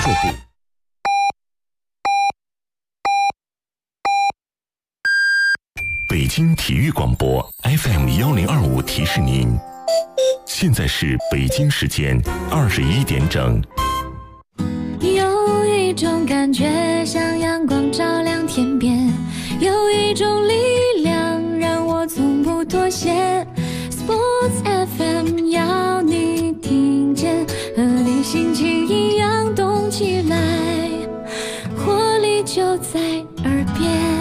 客户。北京体育广播 FM1025提示您，现在是北京时间21点整。 有一种感觉像阳光照亮天边，有一种力量让我从不妥协。 Sports FM 要你听见，和你心情一样动起来，活力就在耳边。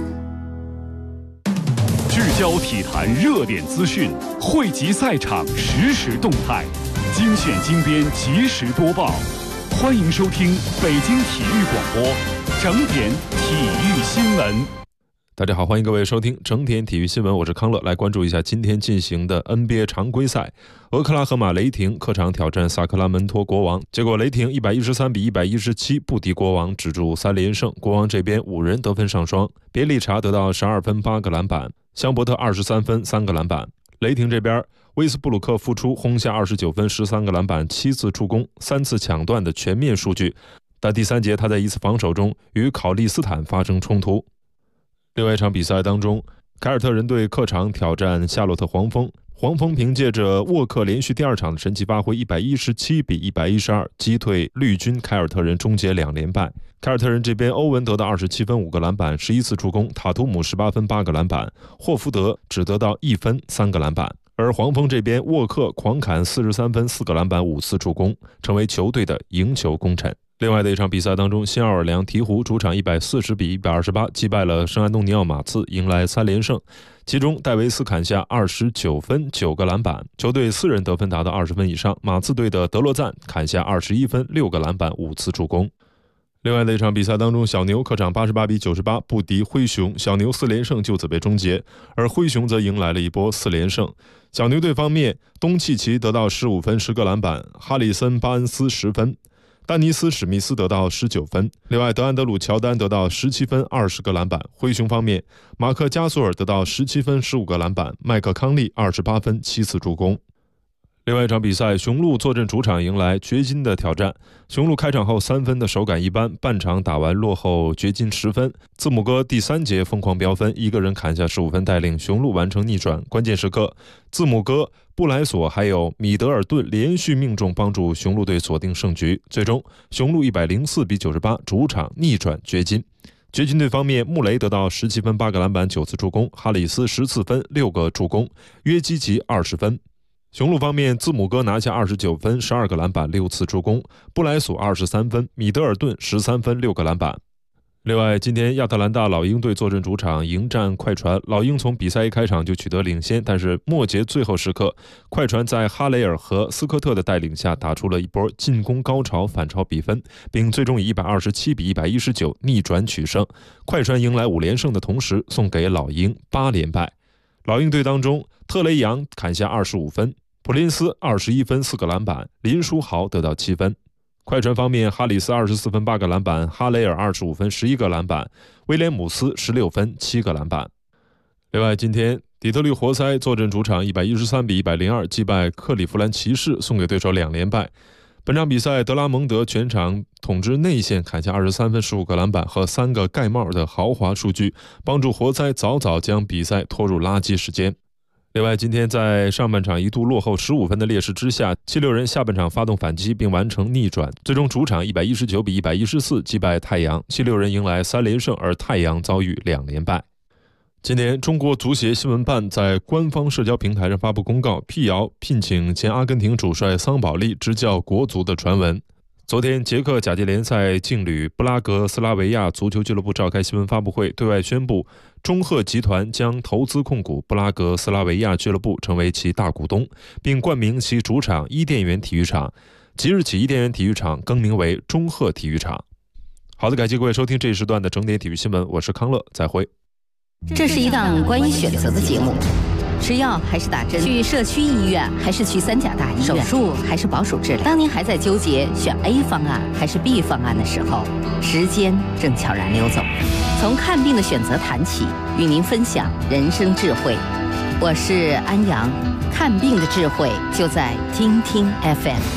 聚焦体坛热点资讯，汇集赛场实时动态，精选精编及时播报。欢迎收听北京体育广播整点体育新闻。 大家好，欢迎各位收听整点体育新闻，我是康乐。来关注一下今天进行的 NBA 常规赛，俄克拉荷马雷霆客场挑战萨克拉门托国王，结果雷霆113比117不敌国王，止住3连胜。国王这边5人得分上双，别利查得到12分8个篮板，香伯特23分3个篮板。雷霆这边威斯布鲁克复出，轰下29分13个篮板7次助攻3次抢断的全面数据，但第3节他在一次防守中与考利斯坦发生冲突。另外一场比赛当中，凯尔特人队客场挑战夏洛特黄蜂，黄蜂凭借着沃克连续第2场的神奇发挥，117比112击退绿军凯尔特人，终结2连败。凯尔特人这边欧文得到27分5个篮板11次助攻，塔图姆18分8个篮板，霍福德只得到1分3个篮板。而黄蜂这边沃克狂砍43分4个篮板5次助攻，成为球队的赢球功臣。另外的一场比赛当中，新奥尔良鹈鹕主场140比128击败了圣安东尼奥马刺，迎来3连胜，其中戴维斯砍下29分9个篮板，球队4人得分达到20分以上。马刺队的德罗赞砍下21分6个篮板5次助攻。另外的一场比赛当中，小牛客场88比98不敌灰熊，小牛4连胜就此被终结，而灰熊则迎来了一波4连胜。小牛队方面，东契奇得到15分10个篮板，哈里森巴恩斯10分，丹尼斯史密斯得到19分，另外德安德鲁乔丹得到17分20个篮板。灰熊方面，马克加索尔得到17分15个篮板，麦克康利28分7次助攻。另外一场比赛，雄鹿坐镇主场迎来掘金的挑战。雄鹿开场后3分的手感一般，半场打完落后掘金10分，字母哥第3节疯狂飙分，一个人砍下15分，带领雄鹿完成逆转。关键时刻，字母哥、布莱索还有米德尔顿连续命中，帮助雄鹿队锁定胜局。最终雄鹿104比98主场逆转掘金。掘金队方面，穆雷得到17分8个篮板9次助攻，哈里斯14分6个助攻，约基奇20分。雄鹿方面，字母哥拿下29分12个篮板6次助攻，布莱索23分，米德尔顿13分6个篮板。另外，今天亚特兰大老鹰队坐镇主场迎战快船，老鹰从比赛一开场就取得领先，但是末节最后时刻，快船在哈雷尔和斯科特的带领下打出了一波进攻高潮，反超比分，并最终以127比119逆转取胜。快船迎来5连胜的同时，送给老鹰8连败。老鹰队当中，特雷杨砍下25分，普林斯21分4个篮板，林书豪得到7分。快船方面，哈里斯24分8个篮板，哈雷尔25分11个篮板，威廉姆斯16分7个篮板。另外，今天底特律活塞坐镇主场113比102击败克利夫兰骑士，送给对手2连败。本场比赛，德拉蒙德全场统治内线，砍下23分15个篮板和3个盖帽的豪华数据，帮助活塞早早将比赛拖入垃圾时间。另外，今天在上半场一度落后15分的劣势之下，76人下半场发动反击并完成逆转，最终主场119比114击败太阳，76人迎来3连胜，而太阳遭遇2连败。今年中国足协新闻办在官方社交平台上发布公告，辟谣聘请前阿根廷主帅桑保利执教国足的传闻。昨天，捷克甲级联赛劲旅布拉格斯拉维亚足球俱乐部召开新闻发布会，对外宣布中赫集团将投资控股布拉格斯拉维亚俱乐部，成为其大股东，并冠名其主场伊甸园体育场，即日起伊甸园体育场更名为中赫体育场。好的，感谢各位收听这一时段的整点体育新闻，我是康乐，再会。 这是一档关于选择的节目，吃药还是打针，去社区医院还是去3甲大医院，手术还是保守治疗。当您还在纠结选 A 方案还是 B 方案的时候，时间正悄然溜走。从看病的选择谈起，与您分享人生智慧。我是安阳，看病的智慧就在听听 FM。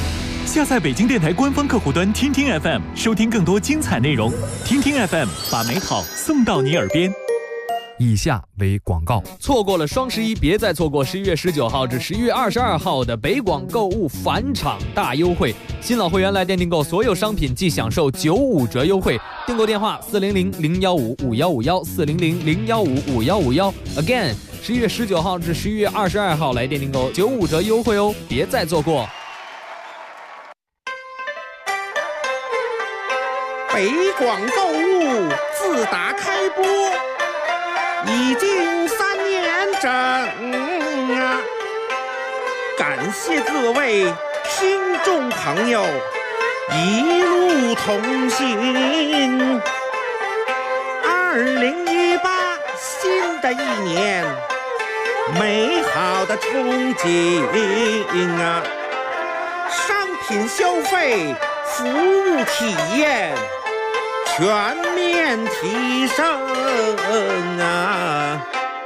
下载北京电台官方客户端听听 FM， 收听更多精彩内容。听听 FM， 把美好送到你耳边。 以下为广告。 错过了双11，别再错过11月19号至11月22号的北广购物返场大优惠。新老会员来店订购所有商品即享受95折优惠。订购电话400-015-5151，400-015-5151。Again， 11月19号至11月22号来店订购95折优惠哦，别再错过。 北广购物自打开播已经3年整啊！感谢各位听众朋友一路同行。2018新的一年，美好的憧憬啊！商品消费、服务体验全面提升啊！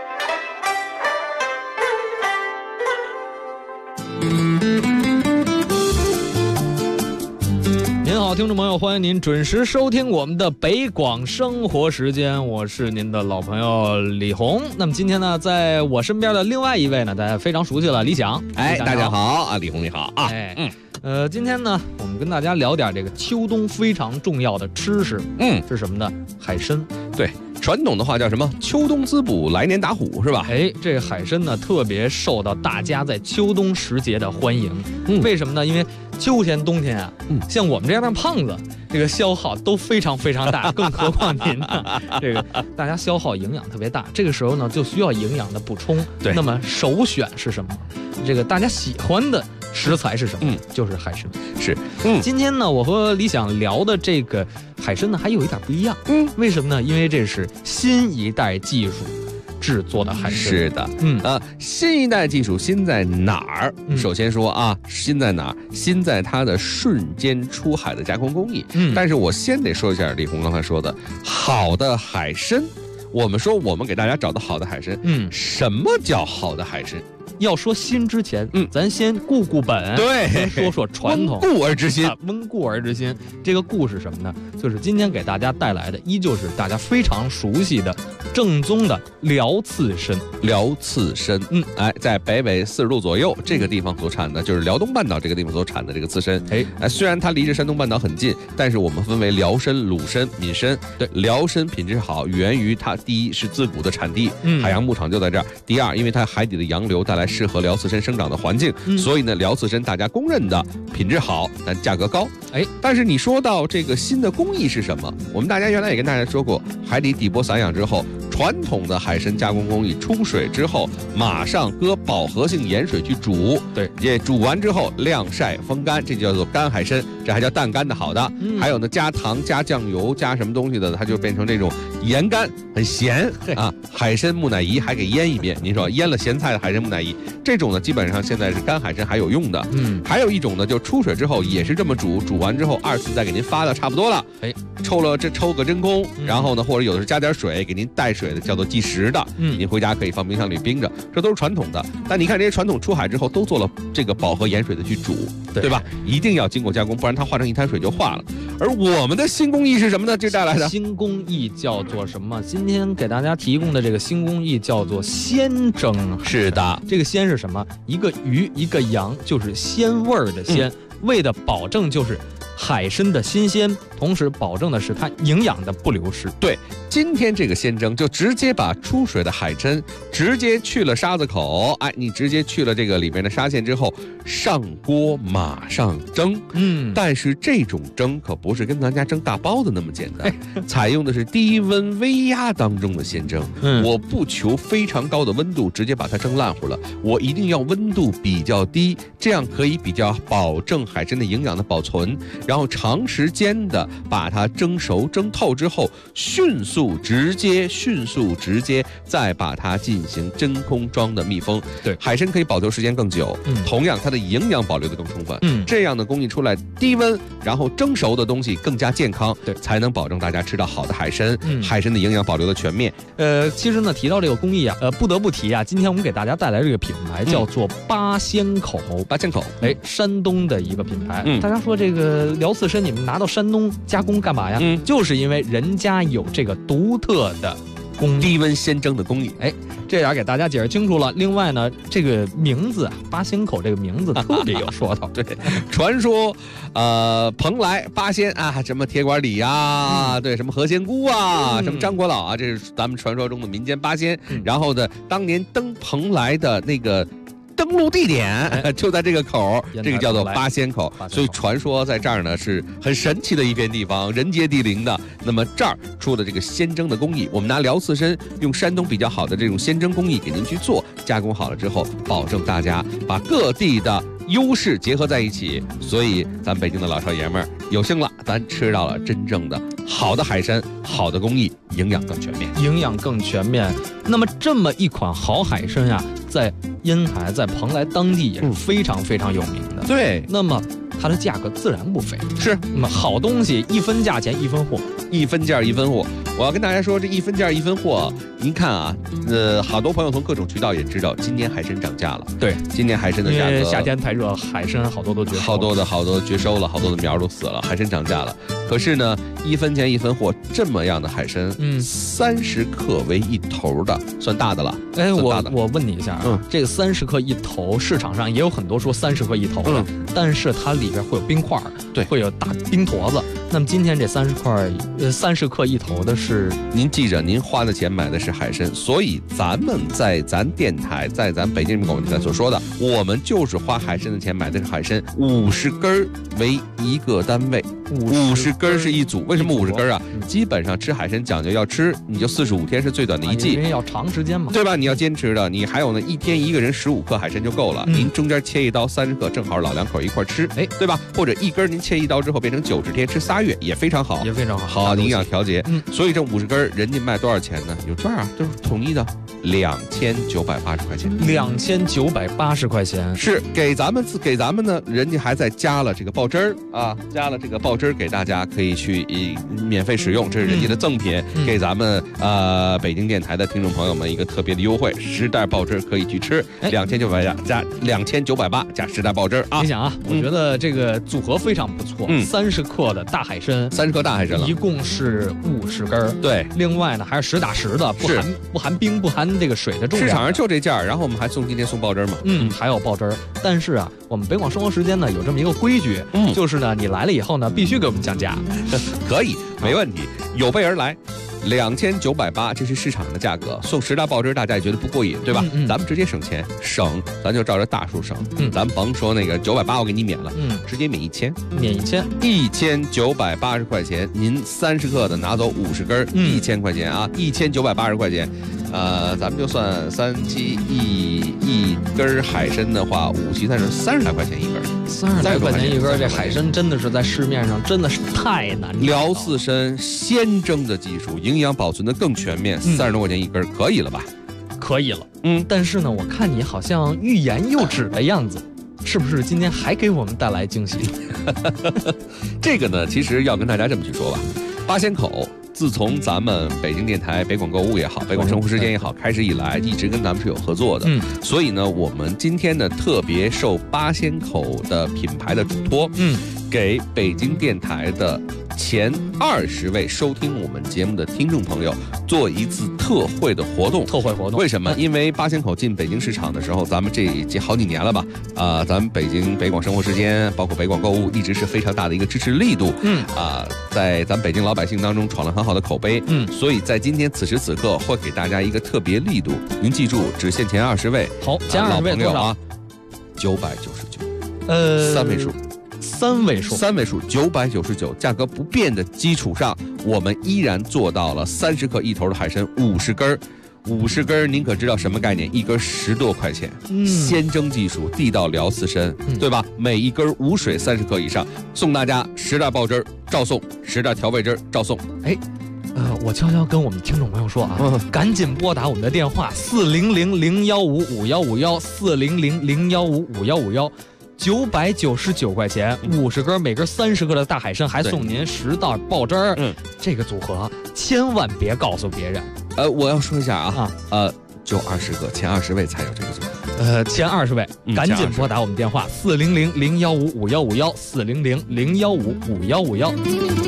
您好，听众朋友，欢迎您准时收听我们的北广生活时间，我是您的老朋友李红。那么今天呢，在我身边的另外一位呢，大家非常熟悉了，李想。 大家好啊，李红你好啊。 今天呢，我们跟大家聊点这个秋冬非常重要的吃食，是什么呢？海参。 对，传统的话叫什么？秋冬滋补，来年打虎，是吧？ 这个海参呢，特别受到大家在秋冬时节的欢迎。为什么呢？因为秋天、冬天啊，像我们这样的胖子，这个消耗都非常非常大，更何况您呢？这个大家消耗营养特别大，这个时候呢，就需要营养的补充。 对， 那么首选是什么？这个大家喜欢的食材是什么？就是海参。 是， 今天呢，我和李想聊的这个海参呢，还有一点不一样。为什么呢？因为这是新一代技术制作的海参。 是的，新一代技术新在哪儿？首先说啊，新在哪儿？新在它的瞬间出海的加工工艺。但是我先得说一下李红刚才说的，好的海参。我们说我们给大家找到好的海参，什么叫好的海参？ 要说新之前，咱先固本， 对， 说说传统， 温故而知新， 温故而知新。这个故是什么呢？就是今天给大家带来的，依旧是大家非常熟悉的正宗的辽刺参。 辽刺参，在北纬40度左右这个地方所产的，就是辽东半岛这个地方所产的这个刺参。虽然它离着山东半岛很近，但是我们分为辽参、鲁参、闽参。对，辽参品质好，源于它第一是自古的产地，海洋牧场就在这儿；第二，因为它海底的洋流带来适合辽刺参生长的环境，所以呢，辽刺参大家公认的品质好，但价格高。但是你说到这个新的工艺是什么？我们大家原来也跟大家说过，海底底波散养之后，传统的海参加工工艺，出水之后马上搁饱和性盐水去煮， 对， 也煮完之后晾晒风干，这就叫做干海参，这还叫淡干的好的。还有呢，加糖、加酱油、加什么东西的，它就变成这种盐干，很咸啊。海参木乃伊还给腌一遍，您说腌了咸菜的海参木乃伊，这种呢基本上现在是干海参还有用的。还有一种呢，就出水之后也是这么煮，煮完之后2次再给您发的差不多了，抽个真空，然后呢，或者有的是加点水给您带水的，叫做即食的，您回家可以放冰箱里冰着，这都是传统的。但你看这些传统出海之后都做了这个饱和盐水的去煮，对吧？一定要经过加工，不然它化成一滩水就化了。而我们的新工艺是什么呢？这带来的新工艺叫做什么？今天给大家提供的这个新工艺叫做鲜蒸。 是的， 这个鲜是什么？一个鱼一个羊，就是鲜味儿的鲜，为的保证就是海参的新鲜，同时保证的是它营养的不流失。 对，今天这个鲜蒸就直接把出水的海参直接去了沙子口，你直接去了这个里面的沙线之后，上锅马上蒸。但是这种蒸可不是跟咱家蒸大包子那么简单，采用的是低温微压当中的鲜蒸。我不求非常高的温度直接把它蒸烂乎了，我一定要温度比较低，这样可以比较保证海参的营养的保存。 然后长时间的把它蒸熟蒸透之后，迅速直接再把它进行真空装的密封。 对， 海参可以保留时间更久，同样它的营养保留的更充分。这样的工艺出来，低温然后蒸熟的东西更加健康， 对， 才能保证大家吃到好的海参，海参的营养保留的全面。 其实呢，提到这个工艺啊，不得不提啊，今天我们给大家带来这个品牌叫做八仙口，山东的一个品牌。大家说这个辽刺参，你们拿到山东加工干嘛呀？就是因为人家有这个独特的低温鲜蒸的工艺。 这点给大家解释清楚了。另外呢，这个名字八仙口这个名字特别有说头。 对，传说蓬莱八仙啊，什么铁拐李啊，对，什么何仙姑啊，什么张果老啊，这是咱们传说中的民间八仙。然后呢，当年登蓬莱的那个登陆地点就在这个口，这个叫做八仙口，所以传说在这儿呢是很神奇的一片地方，人杰地灵的。那么这儿出的这个鲜蒸的工艺，我们拿辽刺参用山东比较好的这种鲜蒸工艺给您去做，加工好了之后，保证大家把各地的优势结合在一起。所以咱北京的老少爷们儿有幸了，咱吃到了真正的好的海参，好的工艺，营养更全面。那么这么一款好海参啊，在烟台在蓬莱当地也是非常非常有名的。对，那么它的价格自然不菲。是，那么好东西一分价钱一分货，一分价一分货。我要跟大家说，这一分价一分货，您看啊，好多朋友从各种渠道也知道，今年海参涨价了。对，今年海参的价格，因为夏天太热，海参好多都绝收了，好多绝收了，好多的苗都死了，海参涨价了。可是呢，一分钱一分货，这么样的海参，30克为一头的，算大的了。我问你一下啊，这个30克一头，市场上也有很多说30克一头的，但是它里边会有冰块，对，会有大冰坨子。那么今天这30克一头的是，您记着，您花的钱买的是海参，所以咱们在咱电台，在咱北京人民广播电台所说的，我们就是花海参的钱买的是海参，50根为一个单位，50根是一组。为什么50根啊？基本上吃海参讲究要吃，你就45天是最短的一季，因为要长时间嘛，对吧？你要坚持的，你还有呢，一天一个人15克海参就够了，您中间切一刀30克，正好老两口一块吃，对吧？或者一根您切一刀之后变成90天吃3月也非常好，好的营养调节。所以这50根人家卖多少钱呢？有券啊，就是统一的2980块钱，2980块钱是给咱们呢，人家还在加了这个爆汁儿啊，加了这个爆汁儿给大家可以去免费使用，这是人家的赠品，给咱们北京电台的听众朋友们一个特别的优惠，10袋爆汁儿可以去吃，2980加2980加10袋爆汁儿啊！你想啊，我觉得这个组合非常不错，30克的大海参，30克大海参了，一共是50根，对，另外呢还是实打实的，不含冰不含这个水的重量，市场上就这价，然后我们还今天送爆汁儿嘛，还有爆汁儿，但是啊，我们北广生活时间呢有这么一个规矩，就是呢你来了以后呢必须给我们降价，可以，没问题，有备而来。2980，这是市场的价格，送10袋爆汁大家也觉得不过瘾，对吧？咱们直接省钱，咱就照着大数省，咱甭说那个980我给你免了，直接免1000，1980块钱，您30克的拿走50根，1000块钱啊，1980块钱，咱们就算37一根海参的话，5七30来块钱一根，30来块钱一根，这海参真的是在市面上真的是太难找了。辽刺参鲜蒸的技术，营养保存的更全面，30多块钱一根，可以了吧？可以了，但是呢，我看你好像欲言又止的样子，是不是今天还给我们带来惊喜？这个呢，其实要跟大家这么去说吧，八仙口。自从咱们北京电台北广购物也好，北广生活时间也好，开始以来，一直跟咱们是有合作的。所以呢，我们今天呢特别受八仙口的品牌的嘱托，给北京电台的前20位收听我们节目的听众朋友做一次特惠的活动。为什么？因为八仙口进北京市场的时候，咱们这好几年了吧？咱们北广生活时间，包括北广购物，一直是非常大的一个支持力度。在咱北京老百姓当中闯了很好的口碑。所以在今天此时此刻会给大家一个特别力度，您记住，只限前20位。好，前20位多少？999，三位数999，价格不变的基础上，我们依然做到了30克一头的海参50根 50根，您可知道什么概念？一根10多块钱，鲜蒸技术，地道聊刺身，对吧？每一根无水30克以上，送大家10袋爆汁照送，10袋调味汁照送。 哎。我悄悄跟我们听众朋友说啊，赶紧拨打我们的电话400-015-5151，400-015-5151，999块钱，50根，每根30克的大海参，还送您10袋爆汁儿。这个组合千万别告诉别人。 我要说一下就20个，前20位才有这个组合。 前20位，赶紧拨打我们电话400-015-5151，400-015-5151。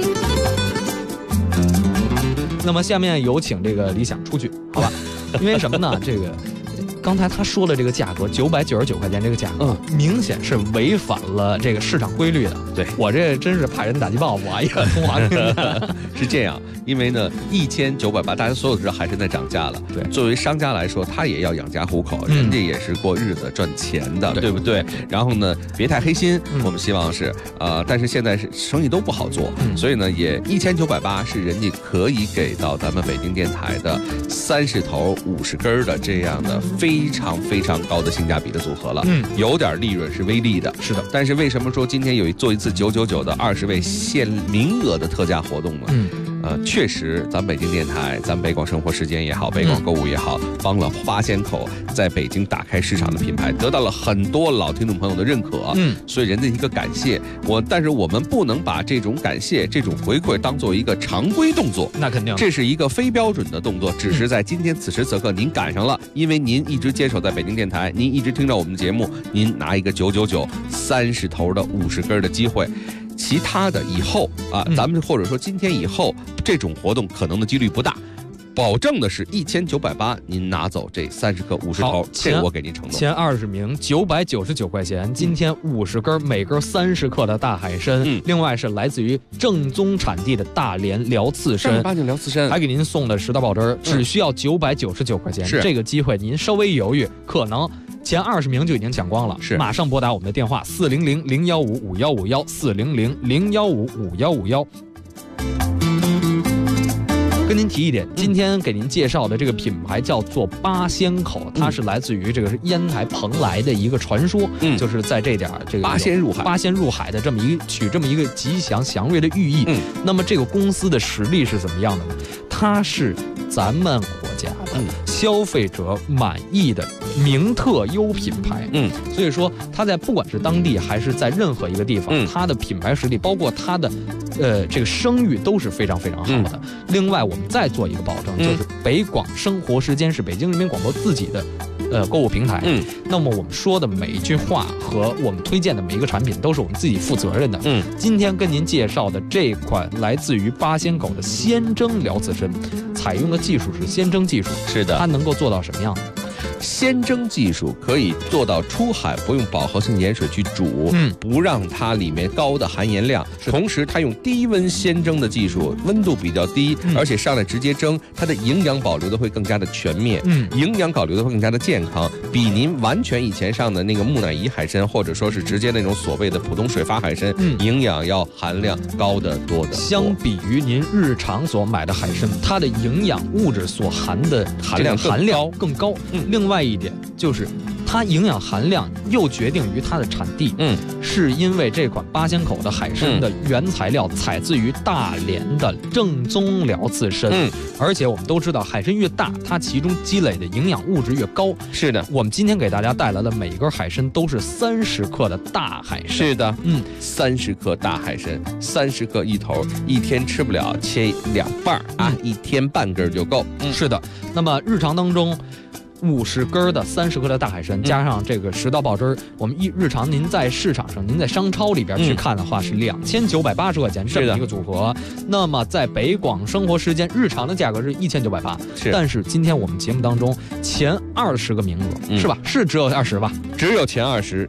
那么下面有请这个理想出去，好吧？因为什么呢？这个刚才他说的这个价格999块钱，这个价格明显是违反了这个市场规律的。 对， 我这真是派人打击报复啊！一个中华是这样，因为呢，1980，大家所有知道海参在涨价了。对，作为商家来说，他也要养家糊口，人家也是过日子赚钱的，对不对？然后呢，别太黑心，我们希望是但是现在是生意都不好做，所以呢，也1980是人家可以给到咱们北京电台的30头50根的这样的非常非常高的性价比的组合了。有点利润是微利的，是的。但是为什么说今天做一次999的20位限名额的特价活动呢？确实，咱北京电台，咱北广生活时间也好，北广购物也好，帮了八仙口在北京打开市场的品牌，得到了很多老听众朋友的认可。所以人的一个感谢但是我们不能把这种感谢、这种回馈当做一个常规动作， 那肯定， 这是一个非标准的动作，只是在今天此时此刻您赶上了，因为您一直坚守在北京电台，您一直听到我们的节目，您拿一个999 30头的50根的机会。其他的以后咱们或者说今天以后这种活动可能的几率不大，保证的是1980，您拿走这30克50头，这我给您承诺。 前20名999块钱，今天50根，每根30克的大海参，另外是来自于正宗产地的大连辽刺参， 正儿八经辽刺参， 还给您送的10袋爆汁，只需要999块钱。这个机会您稍微犹豫，可能前20名就已经抢光了，马上拨打我们的电话400-015-5151，400-015-5151。跟您提一点，今天给您介绍的这个品牌叫做八仙口，它是来自于这个是烟台蓬莱的一个传说，就是在这点这个八仙入海的这么一个吉祥祥瑞的寓意。那么这个公司的实力是怎么样的呢？它是咱们国家的消费者满意的名特优品牌。所以说它在不管是当地还是在任何一个地方，它的品牌实力，包括它的这个声誉都是非常非常好的。另外我们再做一个保证，就是北广生活时间是北京人民广播自己的购物平台。那么我们说的每一句话和我们推荐的每一个产品都是我们自己负责任的。今天跟您介绍的这款来自于八仙口的鲜蒸辽刺参，采用的技术是鲜蒸技术。 是的， 它能够做到什么样？ 鲜蒸技术可以做到出海不用饱和性盐水去煮，不让它里面高的含盐量，同时它用低温鲜蒸的技术，温度比较低，而且上来直接蒸，它的营养保留的会更加的全面，营养保留的会更加的健康，比您完全以前上的那个木乃伊海参，或者说是直接那种所谓的普通水发海参，营养要含量高得多的。 相比于您日常所买的海参，它的营养物质所含的含量更高。另外一点就是它营养含量又决定于它的产地，是因为这款八仙口的海参的原材料采自于大连的正宗辽刺参，而且我们都知道海参越大，它其中积累的营养物质越高。 是的， 我们今天给大家带来的每一根海参都是30克的大海参。 是的，30克大海参，30克一头，一天吃不了，切2半一天半根就够。 是的，那么日常当中50根的30克的大海参，加上这个10袋爆汁，我们日常您在市场上，您在商超里边去看的话，是2980块钱这么一个组合。那么在北广生活时间日常的价格是1980，但是今天我们节目当中前20个名额是吧？是只有20吧？ 只有前20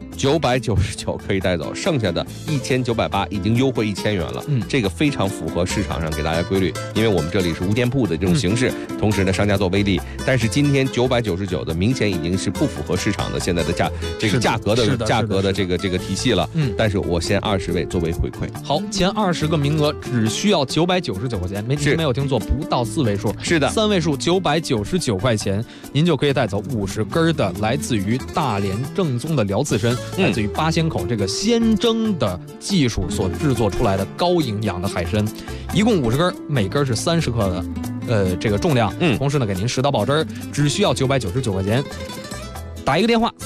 999可以带走，剩下的1980已经优惠1000元了。这个非常符合市场上给大家规律，因为我们这里是无店铺的这种形式，同时呢商家做微利，但是今天999 999的，明显已经是不符合市场的现在的价格的这个体系了。但是我先20位作为回馈。 好，前20个名额只需要999块钱，没有听错，不到4位数， 是的 ，3位数999块钱，您就可以带走50根的来自于大连正宗的辽刺参，来自于八仙口这个鲜蒸的技术所制作出来的高营养的海参，一共50根，每根是30克的这个重量，同时呢给您10刀保汁，只需要999块钱。打一个电话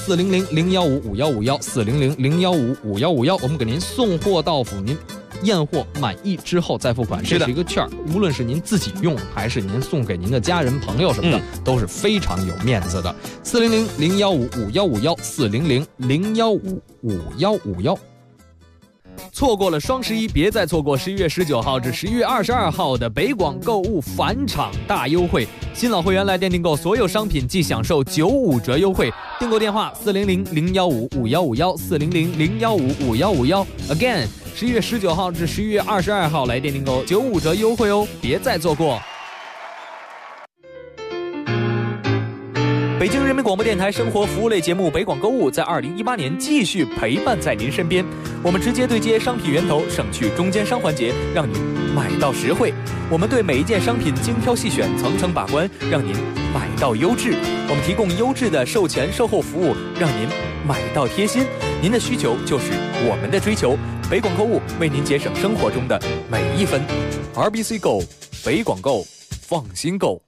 400-015-5151，400-015-5151，我们给您送货到府，您验货满意之后再付款，这是一个券，无论是您自己用还是您送给您的家人朋友什么的，都是非常有面子的。400-015-5151，400-015-5151。错过了双11，别再错过11月19号至11月22号的北广购物返场大优惠。新老会员来店订购所有商品即享受95折优惠。订购电话400-015-5151，400-015-5151。Again， 11月19号至11月22号来店订购95折优惠哦，别再错过。北京人民广播电台生活服务类节目《北广购物》在2018年继续陪伴在您身边。我们直接对接商品源头，省去中间商环节，让您买到实惠。我们对每一件商品精挑细选，层层把关，让您买到优质。我们提供优质的售前售后服务，让您买到贴心。您的需求就是我们的追求。北广购物为您节省生活中的每一分。RBC Go， 北广购，放心购。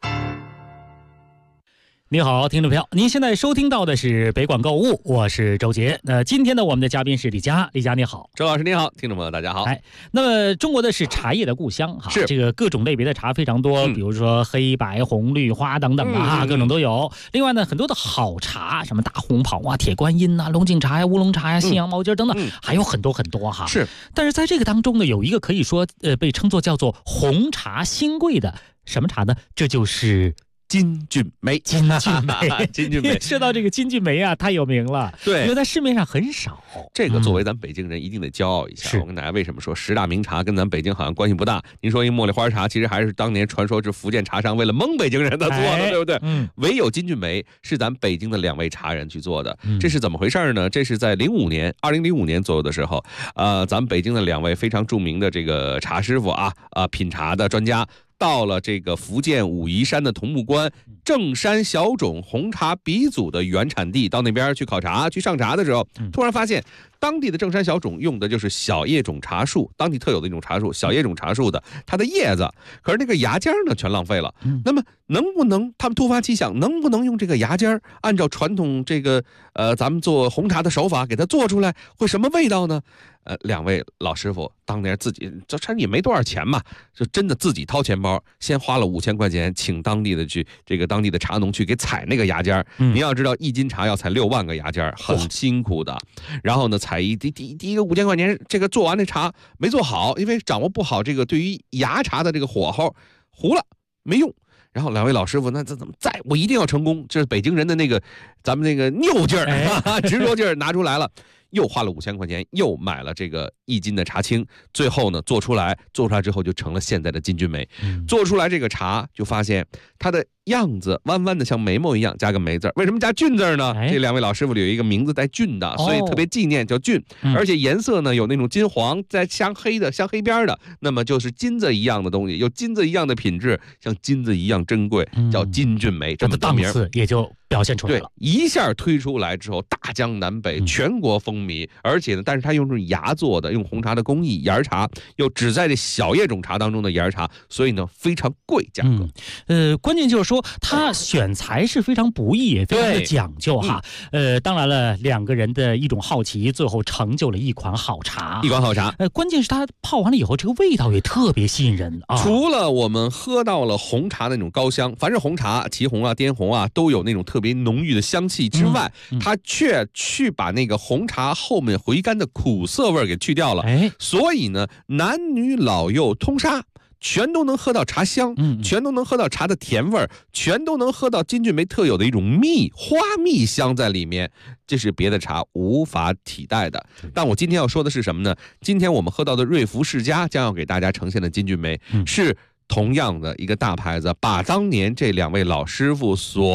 你好，听众朋友，您现在收听到的是北广购物，我是周杰。今天呢，我们的嘉宾是李佳，李佳你好。 周老师你好，听众朋友大家好。 那么中国的是茶叶的故乡哈， 是这个各种类别的茶非常多，比如说黑白红绿花等等的各种都有。另外呢，很多的好茶，什么大红袍啊、铁观音啊、龙井茶呀、乌龙茶呀、信阳毛尖等等，还有很多很多哈。 是， 但是在这个当中呢，有一个可以说被称作叫做红茶新贵的什么茶呢？这就是金骏眉。 金骏眉说到这个金骏眉啊，太有名了， 对， 因为在市面上很少。 这个作为咱北京人一定得骄傲一下。我跟大家为什么说10大名茶跟咱北京好像关系不大？您说一茉莉花茶，其实还是当年传说是福建茶商为了蒙北京人他做的，对不对？唯有金骏眉是咱北京的2位茶人去做的。这是怎么回事呢？这是在2005年左右的时候，咱们北京的2位非常著名的这个茶师傅品茶的专家，到了这个福建武夷山的桐木关正山小种红茶鼻祖的原产地，到那边去考察去上茶的时候，突然发现当地的正山小种用的就是小叶种茶树，当地特有的一种茶树，小叶种茶树的它的叶子，可是那个芽尖呢全浪费了。那么能不能他们突发奇想，能不能用这个芽尖按照传统这个咱们做红茶的手法给它做出来，会什么味道呢？2位老师傅当年自己这也没多少钱嘛，就真的自己掏钱包，先花了5000块钱，请当地的茶农去给采那个芽尖。你要知道1斤茶要采6万个芽尖，很辛苦的。然后呢，采第一个5000块钱，这个做完这茶没做好，因为掌握不好这个对于芽茶的这个火候，糊了没用。然后2位老师傅，那这怎么我一定要成功，这是北京人的那个咱们那个拗劲儿、执着劲儿拿出来了。又花了5000块钱，又买了这个1斤的茶青，最后呢做出来之后就成了现在的金骏眉。做出来这个茶就发现它的样子弯弯的像眉毛一样，加个眉字。为什么加骏字呢？这2位老师傅里有一个名字带骏的，所以特别纪念，叫骏。而且颜色呢有那种金黄，在镶黑边的，那么就是金子一样的东西，有金子一样的品质，像金子一样珍贵，叫金骏眉。这么档次也就表现出来了。 对，一下推出来之后，大江南北，全国风靡。而且呢，但是它用这种芽做的，用红茶的工艺，芽茶又只在这小叶种茶当中的芽茶，所以呢非常贵，价格。 关键就是说，它选材是非常不易，也非常的讲究哈。当然了，2个人的一种好奇，最后成就了一款好茶。关键是它泡完了以后，这个味道也特别吸引人啊。 除了我们喝到了红茶那种高香，凡是红茶，祁红啊、滇红啊，都有那种特别浓郁的香气之外，它却去把那个红茶后面回甘的苦涩味给去掉了。所以呢，男女老幼通杀，全都能喝到茶香，全都能喝到茶的甜味儿，全都能喝到金骏眉特有的一种花蜜香在里面，这是别的茶无法替代的。但我今天要说的是什么呢？今天我们喝到的瑞福世家将要给大家呈现的金骏眉，是同样的一个大牌子，把当年这2位老师傅所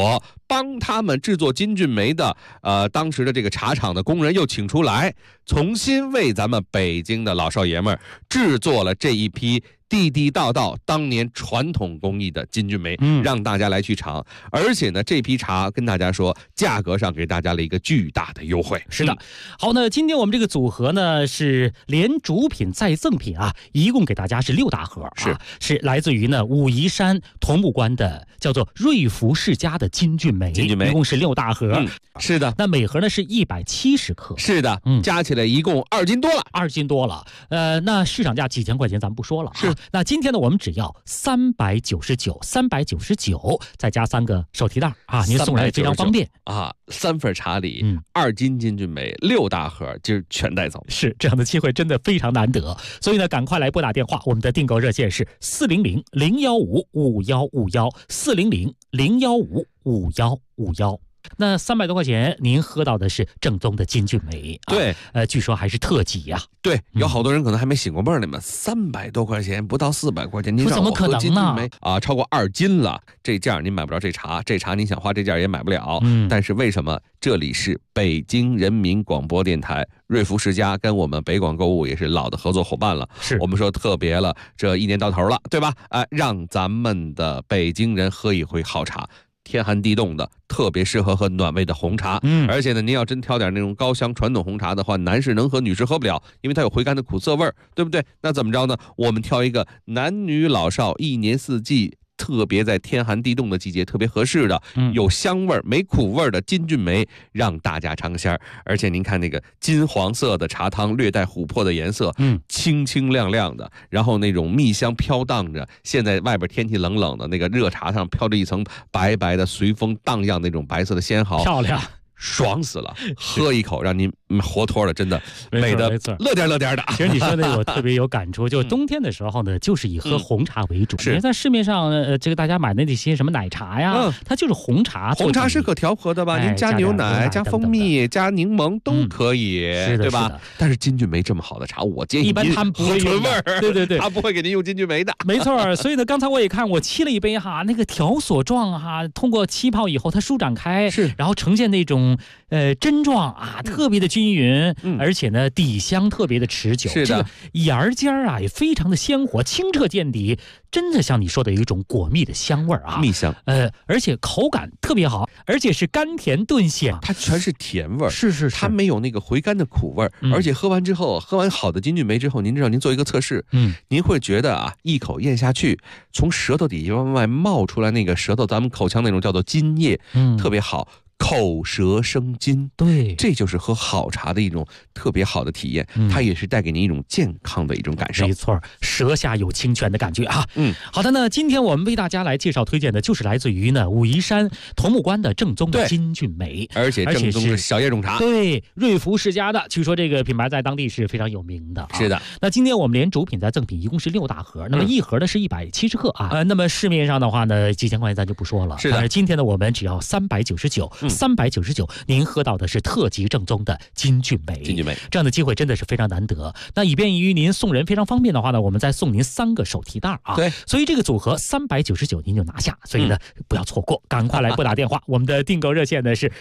帮他们制作金骏眉的当时的这个茶厂的工人又请出来，重新为咱们北京的老少爷们儿制作了这一批地地道道当年传统工艺的金骏眉，让大家来去尝。而且呢，这批茶跟大家说，价格上给大家了一个巨大的优惠。 是的，好，那今天我们这个组合呢是连主品再赠品啊，一共给大家是6大盒，是来自于呢武夷山桐木关的叫做瑞福世家的金骏眉，一共是6大盒。 是的， 那每盒呢是170克。 是的，加起来一共2斤多了 ，2斤多了。那市场价几千块钱咱们不说了，是。那今天呢，我们只要399，再加3个手提袋啊，您送来非常方便啊。3份茶礼，2斤金骏眉，6大盒，今儿全带走。 是这样的机会真的非常难得，所以呢，赶快来拨打电话，我们的订购热线是400-015-5151，400-015-5151。那300多块钱，您喝到的是正宗的金骏眉， 对， 据说还是特级呀。 对，有好多人可能还没醒过味儿呢嘛，300多块钱，不到400块钱，您怎么可能呢？ 超过2斤了，这价您买不着这茶，这茶您想花这价也买不了。但是为什么这里是北京人民广播电台，瑞福世家跟我们北广购物也是老的合作伙伴了， 是我们说特别了，这1年到头了，对吧？让咱们的北京人喝一回好茶。天寒地冻的，特别适合喝暖胃的红茶。而且呢，您要真挑点那种高香传统红茶的话，男士能喝，女士喝不了，因为它有回甘的苦涩味儿，对不对？那怎么着呢？我们挑一个男女老少1年4季，特别在天寒地冻的季节特别合适的，有香味儿没苦味儿的金骏眉，让大家尝鲜。而且您看那个金黄色的茶汤，略带琥珀的颜色，清清亮亮的，然后那种蜜香飘荡着。现在外边天气冷冷的，那个热茶上飘着一层白白的随风荡漾那种白色的纤毫， 漂亮。 爽死了，喝一口让您活脱了，真的美的乐颠乐颠的。 其实你说那个我特别有感触，就冬天的时候呢，就是以喝红茶为主。因为在市面上这个大家买的那些什么奶茶呀，它就是红茶。 红茶是可调和的吧？您加牛奶、加蜂蜜、加柠檬都可以，对吧？但是金骏眉这么好的茶，我建议一般他们不会纯味儿， 对， 他不会给您用金骏眉的。 没错，所以呢，刚才我也看，我沏了一杯哈，那个条索状哈，通过气泡以后它舒展开，然后呈现那种针状啊，特别的均匀，而且呢底香特别的持久。 是的， 这个芽尖啊也非常的鲜活，清澈见底，真的像你说的有一种果蜜的香味啊， 蜜香。 而且口感特别好，而且是甘甜顿显， 它全是甜味儿。 是， 它没有那个回甘的苦味儿。而且喝完之后，喝完好的金骏眉之后，您知道您做一个测试，您会觉得啊，一口咽下去，从舌头底下往外冒出来那个舌头，咱们口腔那种叫做津液，特别好。口舌生津， 对， 这就是喝好茶的一种特别好的体验，它也是带给您一种健康的一种感受。 没错，舌下有清泉的感觉啊。好的，那今天我们为大家来介绍推荐的就是来自于呢武夷山桐木关的正宗的金骏眉， 而且正宗是小叶种茶， 对，瑞福世家的，据说这个品牌在当地是非常有名的。 是的， 那今天我们连主品再赠品一共是6大盒，那么一盒呢是170克啊。那么市面上的话呢，几千块钱咱就不说了。 是的， 今天呢我们只要399，399，您喝到的是特级正宗的金骏眉。这样的机会真的是非常难得。那以便于您送人非常方便的话呢，我们再送您3个手提袋啊。 对， 所以这个组合399您就拿下，所以呢不要错过，赶快来拨打电话。我们的订购热线呢是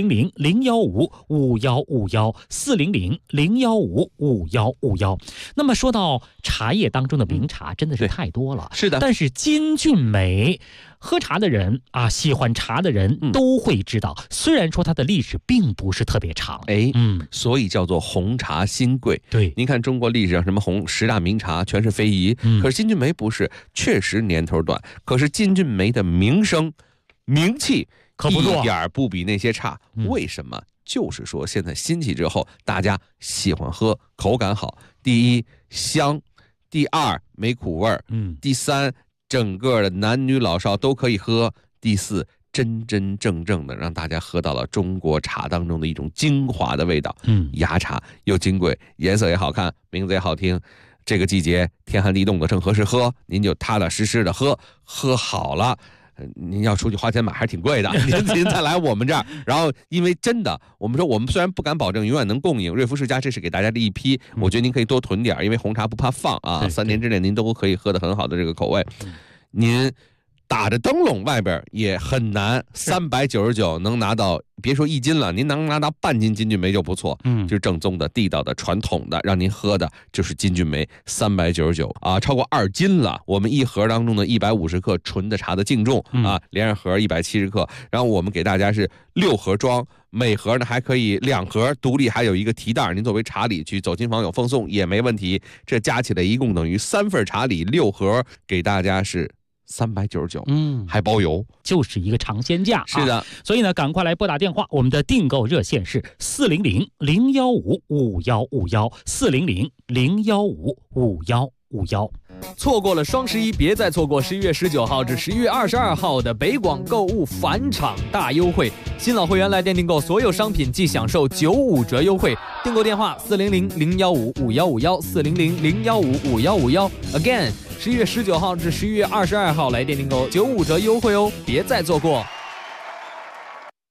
400-015-5151，400-015-5151。那么说到茶叶当中的名茶，真的是太多了。 是的， 但是金骏眉，喝茶的人啊，喜欢茶的人都会知道，虽然说它的历史并不是特别长， 所以叫做红茶新贵。 对， 您看中国历史上什么10大名茶全是非遗，可是金骏眉不是，确实年头短，可是金骏眉的名声、名气可不多， 一点不比那些差。为什么？就是说现在兴起之后，大家喜欢喝，口感好。第一，香；第二，没苦味儿；第三，整个的男女老少都可以喝；第四，真真正正的让大家喝到了中国茶当中的一种精华的味道。芽茶又金贵，颜色也好看，名字也好听。这个季节天寒地冻的正合适喝，您就踏踏实实的喝好了。您要出去花钱买还是挺贵的，您再来我们这儿。然后因为真的，我们说我们虽然不敢保证永远能供应，瑞福世家这是给大家的一批，我觉得您可以多囤点，因为红茶不怕放啊，3年之内您都可以喝得很好的这个口味。您打着灯笼外边也很难，399能拿到，别说1斤了，您能拿到半斤金骏眉就不错。就是正宗的、地道的、传统的，让您喝的就是金骏眉，399啊，超过2斤了。我们一盒当中的150克纯的茶的净重啊，连上盒170克，然后我们给大家是6盒装。每盒呢还可以2盒独立，还有一个提袋，您作为茶礼去走亲访友奉送也没问题。这加起来一共等于3份茶礼，6盒给大家是399，还包邮， 就是一个尝鲜价。 是的， 所以呢，赶快来拨打电话，我们的订购热线是400-015-5151，400-015-5151。 错过了双11，别再错过11月19号至11月22号的北广购物返场大优惠。新老会员来电订购所有商品，即享受95折优惠。订购电话400-015-5151，400-015-5151。Again，11月19号至11月22号来电订购95折优惠哦，别再错过。